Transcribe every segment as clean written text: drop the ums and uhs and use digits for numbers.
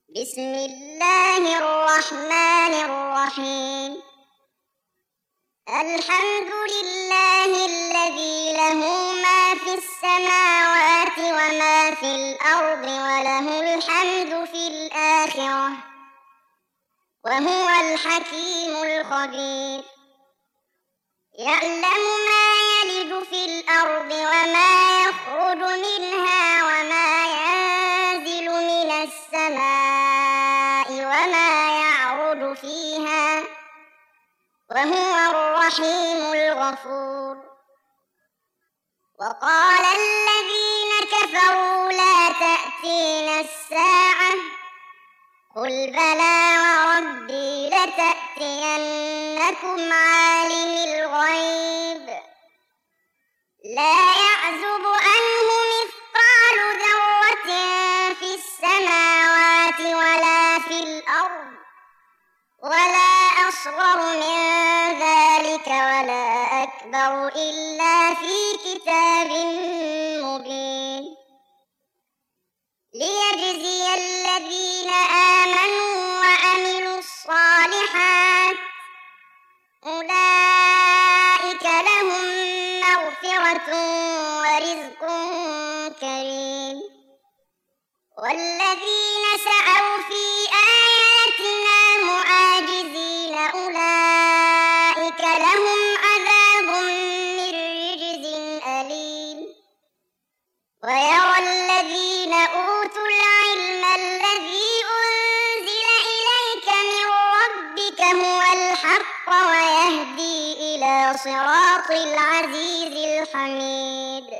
بسم الله الرحمن الرحيم. الحمد لله الذي له ما في السماوات وما في الأرض وله الحمد في الآخرة وهو الحكيم الخبير. يعلم ما يلج في الأرض وما يخرج منها وما ينزل من السماء وما يعرج فيها وهو الرحيم الغفور. وقال الذين كفروا لا تأتينا الساعة قل بلى وربي لتأتينكم عالم الغيب لا يعزب عنه مثقال ذرة في السماوات ولا في الأرض ولا أصغر من ذلك ولا أكبر إلا في كتاب مبين. ليجزي الذين آمنوا وعملوا الصالحات أولئك لهم مغفرة ورزق كريم. والذين سعوا في آياتنا معاجزين أولئك لهم عذاب من رجز أليم. ويرى الذين أوتوا العلم الذي أنزل إليك من ربك هو الحق ويهدي إلى صراط العزيز الحميد.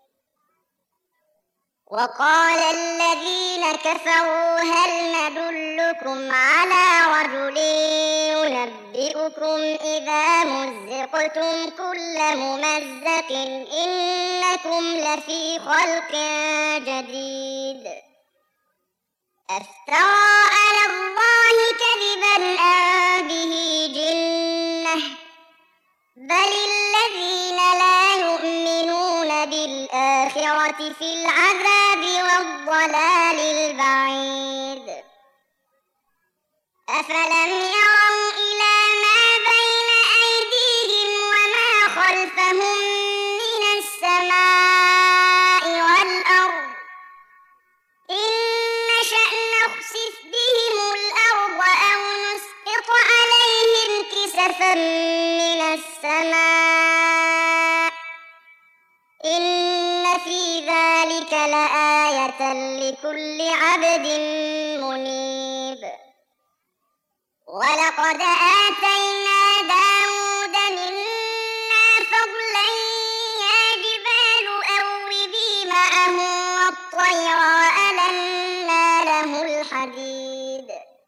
وقال الذين كفروا هل ندلكم على رجل ينبئكم إذا مزقتم كل ممزق إنكم لفي خلق جديد. أفترى على الله كذبا أم به جنة بل الذين لا يؤمنون بالآخرة في العذاب والضلال البعيد. أفلم يروا إلى ما بين أيديهم وما خلفهم من السماء والأرض إن نشأ نخسف بهم الأرض أو نسقط عليهم كسفا من السماء إن في ذلك لآية لكل عبد منيب. ولقد آتينا داود منا فضلا يا جبال أوبي معه والطير وألنا له الحديد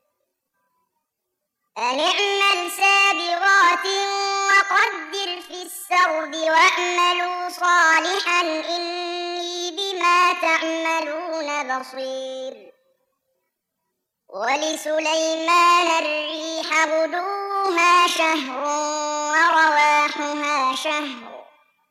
أن اعمل سابغات وقدر في السرد واعملوا صالحا إني بما تعملون بصير. ولسليمان الريح غدوها شهر ورواحها شهر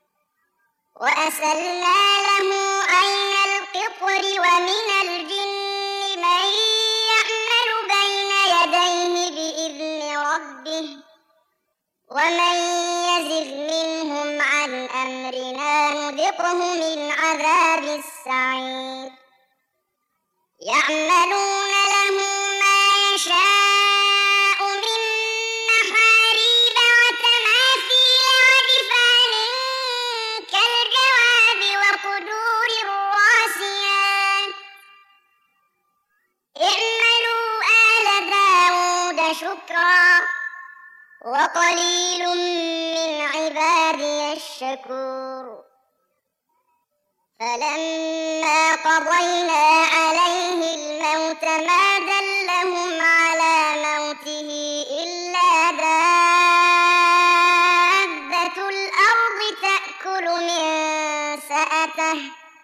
وأسلنا له عين القطر ومن الجن من يعمل بين يديه بإذن ربه ومن يزغ منهم عن أمرنا نذقه من عذاب السعير. يعملون له ما يشاء من محاريب وتماثيل وجفان كالجواب وقدور الراسيات اعملوا آل داود شكرا وقليل من عبادي الشكور. فلما قضينا عليه الموت ما دلهم على موته إلا دابة الأرض تأكل من سأته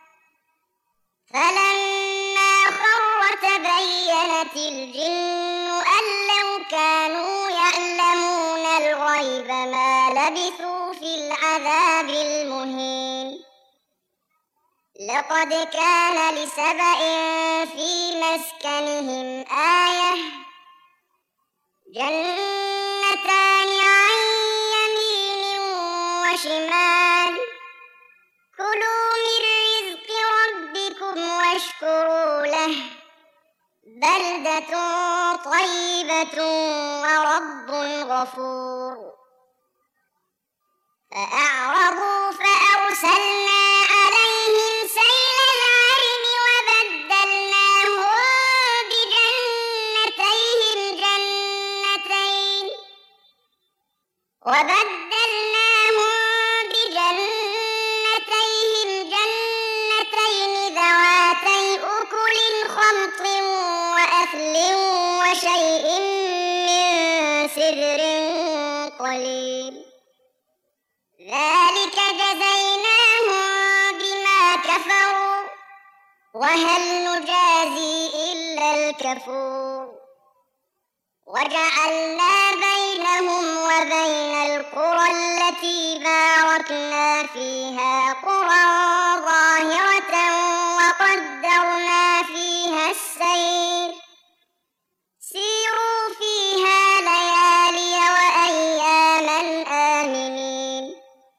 فلما خر تبينت الجن أن لو كانوا يعلمون الغيب ما لبثوا في العذاب المهين. لقد كان لسبإ في مسكنهم آية جنتان عن يمين وشمال كلوا من رزق ربكم واشكروا له بلدة طيبة ورب غفور فأعرضوا فأرسلنا عليهم سيل العرم وبدلناهم بجنتين ذواتي أكل خمط وأثل وشيء من سدر قليل ذلك جزيناهم بما كفروا وهل نجازي إلا الكفور وجعلنا بينهم وبين القرى التي باركنا فيها قرى ظاهرة وقدرنا فيها السير سيروا فيها ليالي وأياما آمنين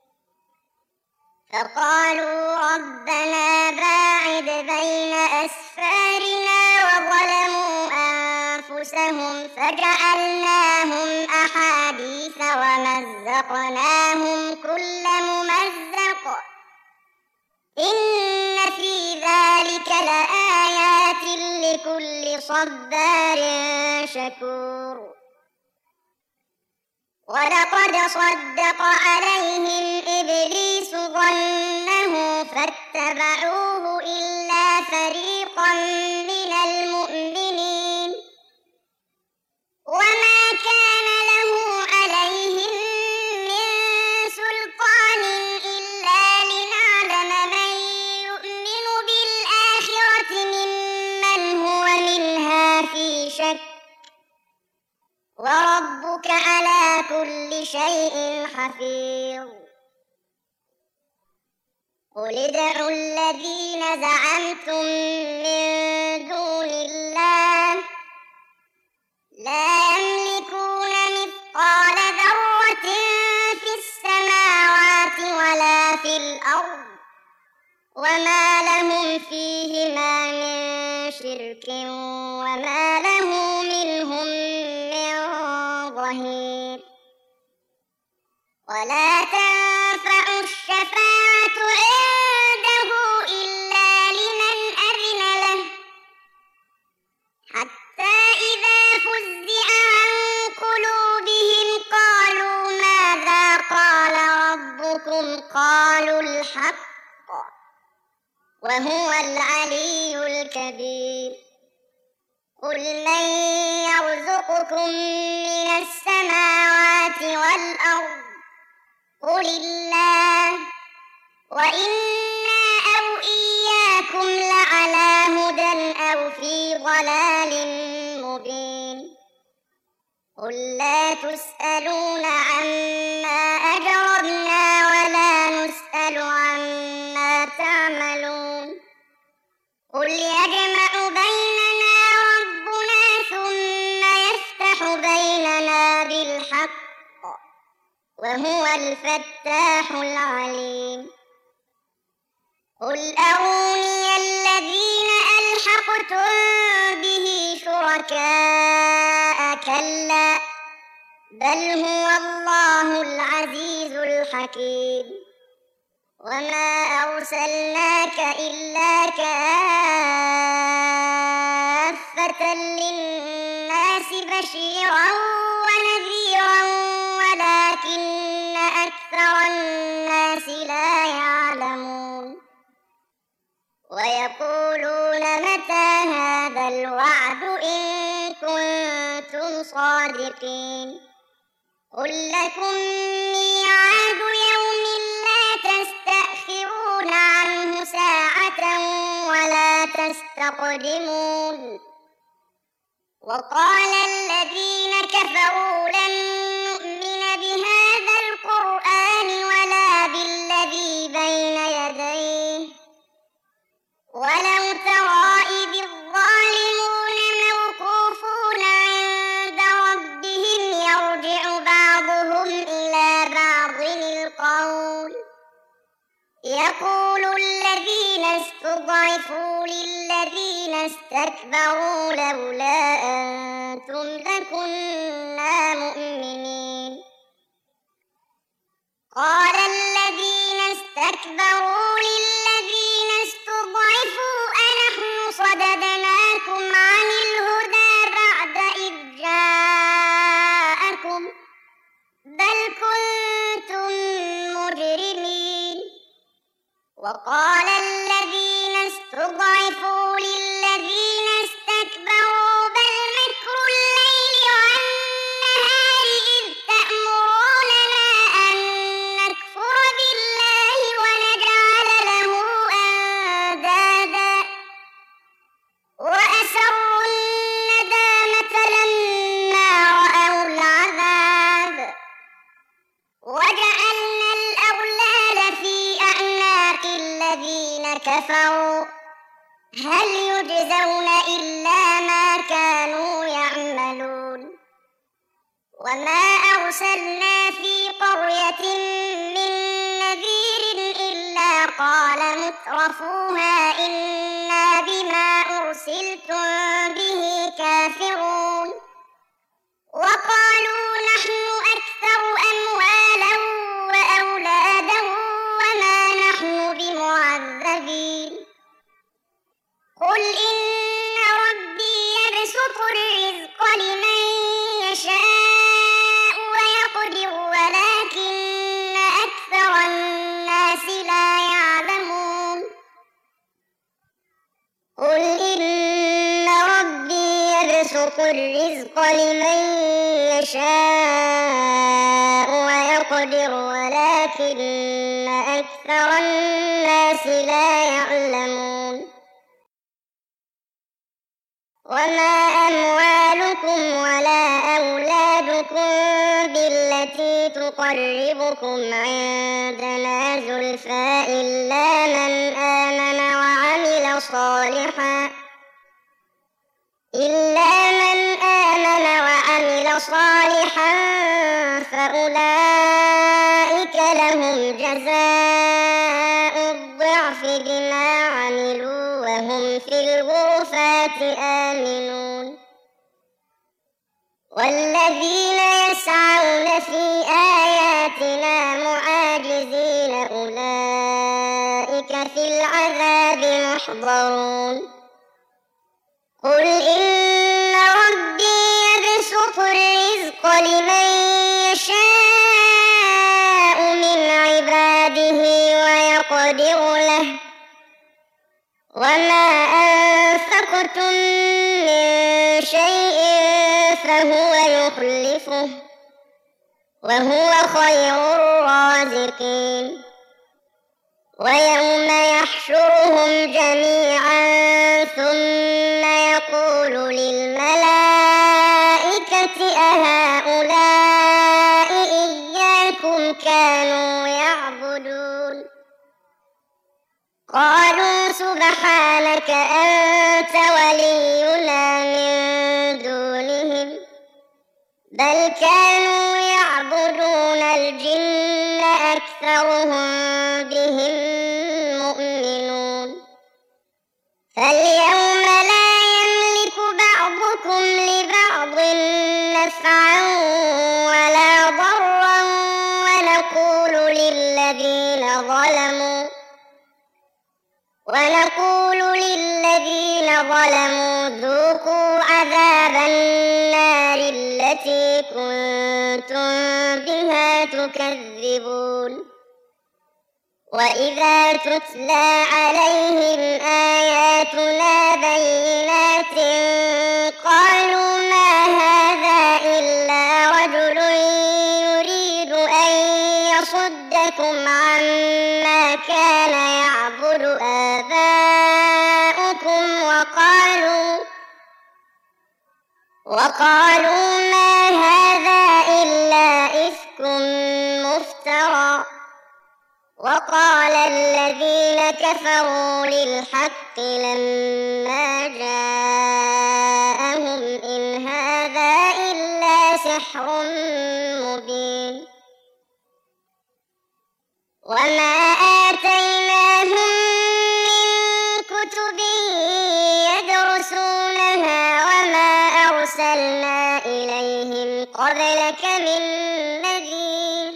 فقالوا ربنا باعد بين أسفارنا وظلموا أنفسهم فجعلناهم أحاديث ومزقناهم كل ممزق إن في ذلك لآيات لكل صبار شكور ولقد صدق عليهم إبليس ظنه فاتبعوه إلا فريقا من المؤمنين وما كان له عليهم من سلطان إلا لنعلم من يؤمن بالآخرة ممن هو منها في شك وربك على كل شيء حفيظ قل ادعوا الذين زعمتم من دون الله لا يملكون مثقال ذرة في السماوات ولا في الأرض وما لهم فيهما من شرك وما له منهم من ظهير ولا تنفع الشفاعة عنده إلا لمن أذن له حتى إذا فزع عن قلوبهم قالوا ماذا قال ربكم قالوا الحق وهو العلي الكبير قل من يرزقكم من السماوات والأرض قل الله وإنا أو إياكم لعلى هدى أو في ضلال مبين قل لا تسألون عما أجرمنا ولا نسأل عما تعملون قل يجمع بيننا ربنا ثم يفتح بيننا بالحق وهو الفتاح العليم قل أروني الذين ألحقتم به شركاء كلا بل هو الله العزيز الحكيم وما أرسلناك إلا كافة للناس بشيرا ونذيرا ولكن أكثر الناس لا يعلمون ويقولون متى هذا الوعد إن كنتم صادقين قل لكم ميعاد يوم لا تستأخرون عنه ساعة ولا تستقدمون وقال الذين كفروا لن نؤمن بهذا القرآن ولا بالذي بين يديه استضعفوا للذين استكبروا لولا أنتم لكنا مؤمنين. قال الذين استكبروا للذين استضعفوا أنحن صددناكم عن الهدى بعد إذ جاءكم بل كنتم مجرمين. وقال الذين استضعفوا للذين استكبروا بل مكر الليل والنهار إذ تأمروننا أن نكفر بالله ونجعل له أندادا وأسروا الندامة لما رأوا العذاب وجعلنا الأغلال في أعناق الذين كفروا هل يجزون إلا ما كانوا يعملون. وما أرسلنا في قرية من نذير إلا قال مترفوها إنا بما أرسلتم به كافرون وقالوا نحن أكثر أموالا وأولادا وما نحن بمعذبين. قل إن ربي يبسط الرزق لمن يشاء ويقدر ولكن أكثر الناس لا يعلمون. قل إن ربي يبسط الرزق لمن يشاء ويقدر ولكن أكثر الناس لا يعلمون. وما أموالكم ولا أولادكم بالتي تقربكم عندنا زلفى إلا من آمن وعمل صالحا فأولئك لهم جزاء الضعف بما عملوا وهم في الغرفات آمنون. والذين يسعون في آياتنا معاجزين أولئك في العذاب محضرون. قل إن ربي يبسط الرزق لمن يشاء من عباده ويقدر له وما أنفقتم من شيء فهو يخلفه وهو خير الرازقين. ويوم يحشرهم جميعا ثم يقول للملائكة أهؤلاء إياكم كانوا يعبدون قالوا سبحانك أنت ولينا من دونهم بل كانوا يعبدون الجن أكثرهم بهم مؤمنون. فاليوم لا يملك بعضكم لبعض نفعا ولا ضرا ونقول للذين ظلموا ذوقوا عذاب النار التي كنتم بها تكذبون. وإذا تتلى عليهم آياتنا بينات قالوا ما هذا إلا رجل يريد أن يصدكم عما كان يعبد آباؤكم وقالوا ما هذا إلا إفك مفترى. وقال الذين كفروا للحق لما جاءهم إن هذا إلا سحر مبين. وما آتيناهم من أرسلنا إليهم قبلك من نذير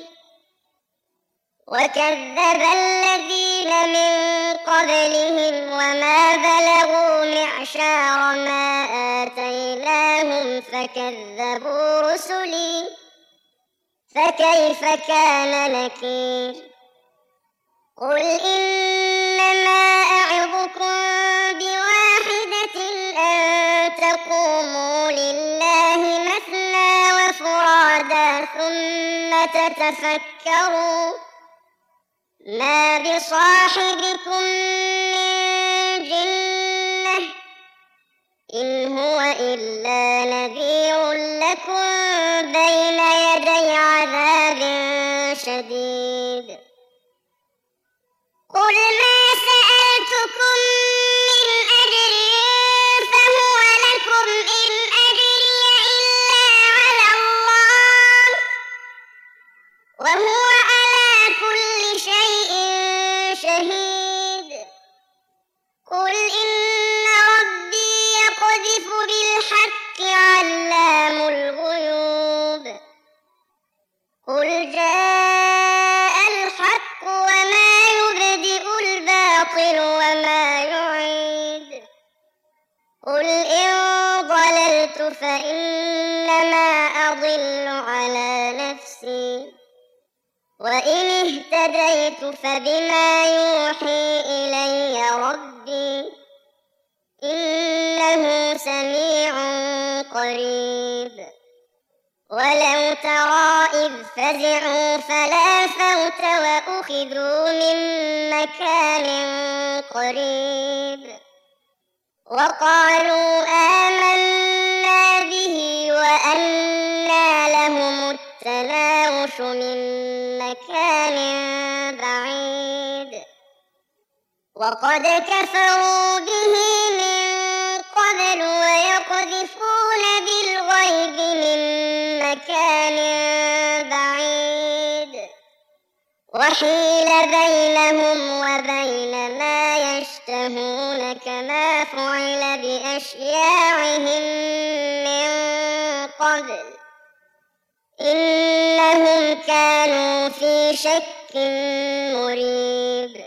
وكذب الذين من قبلهم وما بلغوا معشار ما آتيناهم فكذبوا رسلي فكيف كان نكير قل إنما أعظكم بواحدة أن تقوموا لله مثنى وفرادا ثم تتفكروا ما بصاحبكم من جنة إن هو إلا نذير لكم بين يدي عذاب شديد قل ما سألتكم من أجر فهو لكم إن أجري إلا على الله وهو على كل شيء شهيد قل إن ربي يقذف بالحق علام الغيوب قل جاء الحق وما يبدئ الباطل وما يعيد قل إن ضللت فإنما أضل على نفسي وإن اهتديت فبما يوحي إلي ربي إنه سميع قريب ولو ترى إذ فزعوا فلا فوت وأخذوا من مكان قريب وقالوا آمنا به وأنى لهم التناوش من مكان بعيد وقد كفروا به من قبل ويقذفون بالغيب من مكان بعيد وحيل بينهم وبين ما يشتهون كما فعل بأشياعهم من قبل إنهم كانوا في شك مريب